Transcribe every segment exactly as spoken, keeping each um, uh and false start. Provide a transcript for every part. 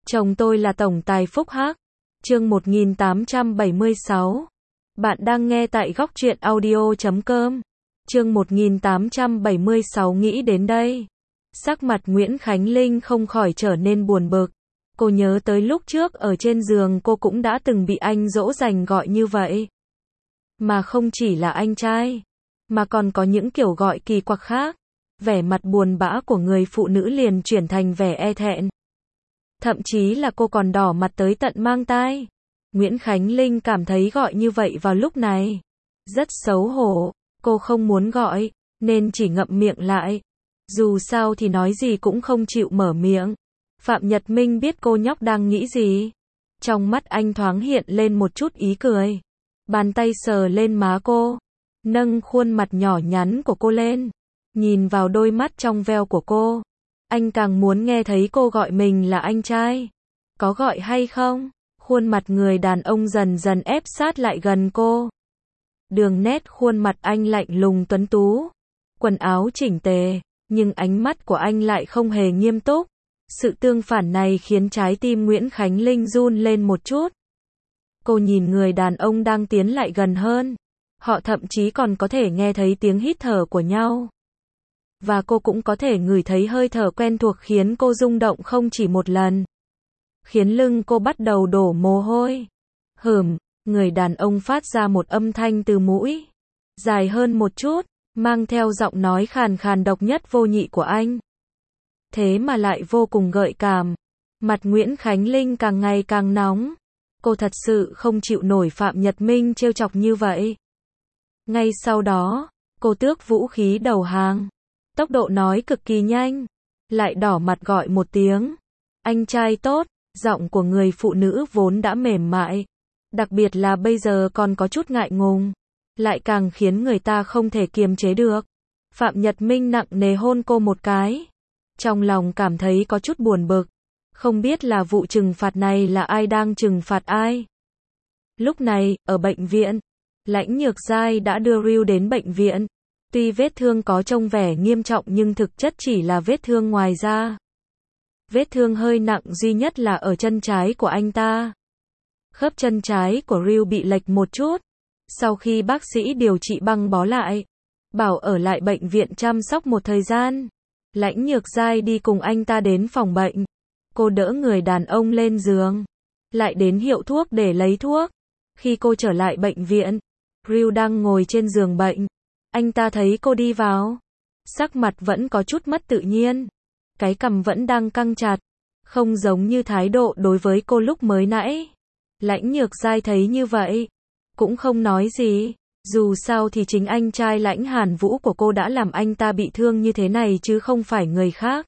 Chồng tôi là tổng tài Phúc Hắc. Chương một nghìn tám trăm bảy mươi sáu. Bạn đang nghe tại góc truyện audio chấm com. Chương một nghìn tám trăm bảy mươi sáu nghĩ đến đây. Sắc mặt Nguyễn Khánh Linh không khỏi trở nên buồn bực. Cô nhớ tới lúc trước ở trên giường cô cũng đã từng bị anh dỗ dành gọi như vậy. Mà không chỉ là anh trai, mà còn có những kiểu gọi kỳ quặc khác. Vẻ mặt buồn bã của người phụ nữ liền chuyển thành vẻ e thẹn. Thậm chí là cô còn đỏ mặt tới tận mang tai. Nguyễn Khánh Linh cảm thấy gọi như vậy vào lúc này rất xấu hổ. Cô không muốn gọi, nên chỉ ngậm miệng lại. Dù sao thì nói gì cũng không chịu mở miệng. Phạm Nhật Minh biết cô nhóc đang nghĩ gì. Trong mắt anh thoáng hiện lên một chút ý cười. Bàn tay sờ lên má cô, nâng khuôn mặt nhỏ nhắn của cô lên, nhìn vào đôi mắt trong veo của cô. Anh càng muốn nghe thấy cô gọi mình là anh trai. Có gọi hay không? Khuôn mặt người đàn ông dần dần ép sát lại gần cô. Đường nét khuôn mặt anh lạnh lùng tuấn tú, quần áo chỉnh tề, nhưng ánh mắt của anh lại không hề nghiêm túc. Sự tương phản này khiến trái tim Nguyễn Khánh Linh run lên một chút. Cô nhìn người đàn ông đang tiến lại gần hơn. Họ thậm chí còn có thể nghe thấy tiếng hít thở của nhau. Và cô cũng có thể ngửi thấy hơi thở quen thuộc khiến cô rung động không chỉ một lần. Khiến lưng cô bắt đầu đổ mồ hôi. Hửm, người đàn ông phát ra một âm thanh từ mũi, dài hơn một chút, mang theo giọng nói khàn khàn độc nhất vô nhị của anh. Thế mà lại vô cùng gợi cảm. Mặt Nguyễn Khánh Linh càng ngày càng nóng. Cô thật sự không chịu nổi Phạm Nhật Minh trêu chọc như vậy. Ngay sau đó, cô tước vũ khí đầu hàng. Tốc độ nói cực kỳ nhanh. Lại đỏ mặt gọi một tiếng. Anh trai tốt. Giọng của người phụ nữ vốn đã mềm mại. Đặc biệt là bây giờ còn có chút ngại ngùng. Lại càng khiến người ta không thể kiềm chế được. Phạm Nhật Minh nặng nề hôn cô một cái. Trong lòng cảm thấy có chút buồn bực. Không biết là vụ trừng phạt này là ai đang trừng phạt ai. Lúc này, ở bệnh viện, Lãnh Nhược Giai đã đưa Ryu đến bệnh viện. Tuy vết thương có trông vẻ nghiêm trọng nhưng thực chất chỉ là vết thương ngoài da. Vết thương hơi nặng duy nhất là ở chân trái của anh ta. Khớp chân trái của Ryu bị lệch một chút. Sau khi bác sĩ điều trị băng bó lại, bảo ở lại bệnh viện chăm sóc một thời gian, Lãnh Nhược Giai đi cùng anh ta đến phòng bệnh. Cô đỡ người đàn ông lên giường, lại đến hiệu thuốc để lấy thuốc. Khi cô trở lại bệnh viện, Ryu đang ngồi trên giường bệnh. Anh ta thấy cô đi vào, sắc mặt vẫn có chút mất tự nhiên. Cái cằm vẫn đang căng chặt, không giống như thái độ đối với cô lúc mới nãy. Lãnh Nhược Giai thấy như vậy, cũng không nói gì. Dù sao thì chính anh trai Lãnh Hàn Vũ của cô đã làm anh ta bị thương như thế này chứ không phải người khác.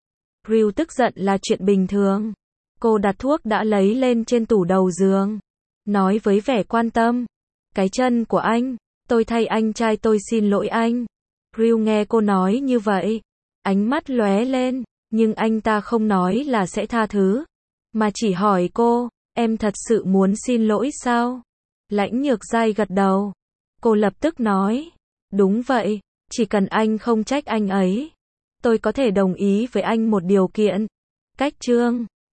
Ryu tức giận là chuyện bình thường. Cô đặt thuốc đã lấy lên trên tủ đầu giường, nói với vẻ quan tâm. Cái chân của anh, tôi thay anh trai tôi xin lỗi anh. Ryu nghe cô nói như vậy, ánh mắt lóe lên, nhưng anh ta không nói là sẽ tha thứ, mà chỉ hỏi cô, em thật sự muốn xin lỗi sao? Lãnh Nhược Giai gật đầu. Cô lập tức nói, đúng vậy, chỉ cần anh không trách anh ấy, tôi có thể đồng ý với anh một điều kiện. Cách chương